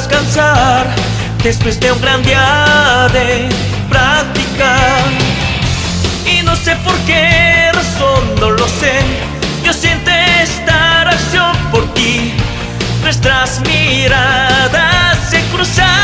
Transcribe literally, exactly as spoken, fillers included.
descansar después de un gran día de práctica. Y no sé por qué razón, no lo sé, yo siento esta reacción por ti. Nuestras miradas se cruzan